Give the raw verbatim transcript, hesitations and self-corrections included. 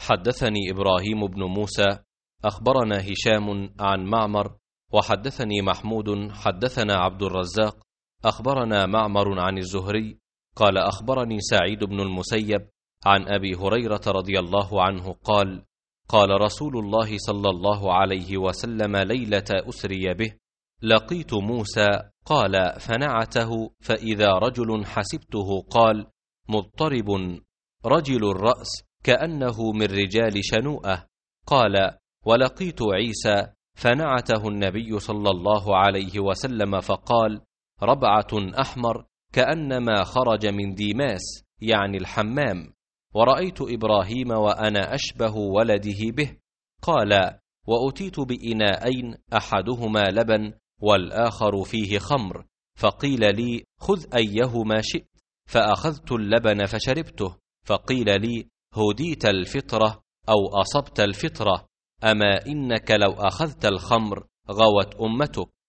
حدثني إبراهيم بن موسى أخبرنا هشام عن معمر وحدثني محمود حدثنا عبد الرزاق أخبرنا معمر عن الزهري قال أخبرني سعيد بن المسيب عن أبي هريرة رضي الله عنه قال قال رسول الله صلى الله عليه وسلم ليلة أسري به لقيت موسى قال فنعته فإذا رجل حسبته قال مضطرب رجل الرأس كأنه من رجال شنوءة قال ولقيت عيسى فنعته النبي صلى الله عليه وسلم فقال ربعة أحمر كأنما خرج من ديماس يعني الحمام ورأيت إبراهيم وأنا أشبه ولده به قال وأتيت بإناءين أحدهما لبن والآخر فيه خمر فقيل لي خذ أيهما شئت فأخذت اللبن فشربته فقيل لي هديت الفطرة أو أصبت الفطرة أما إنك لو أخذت الخمر غوت أمتك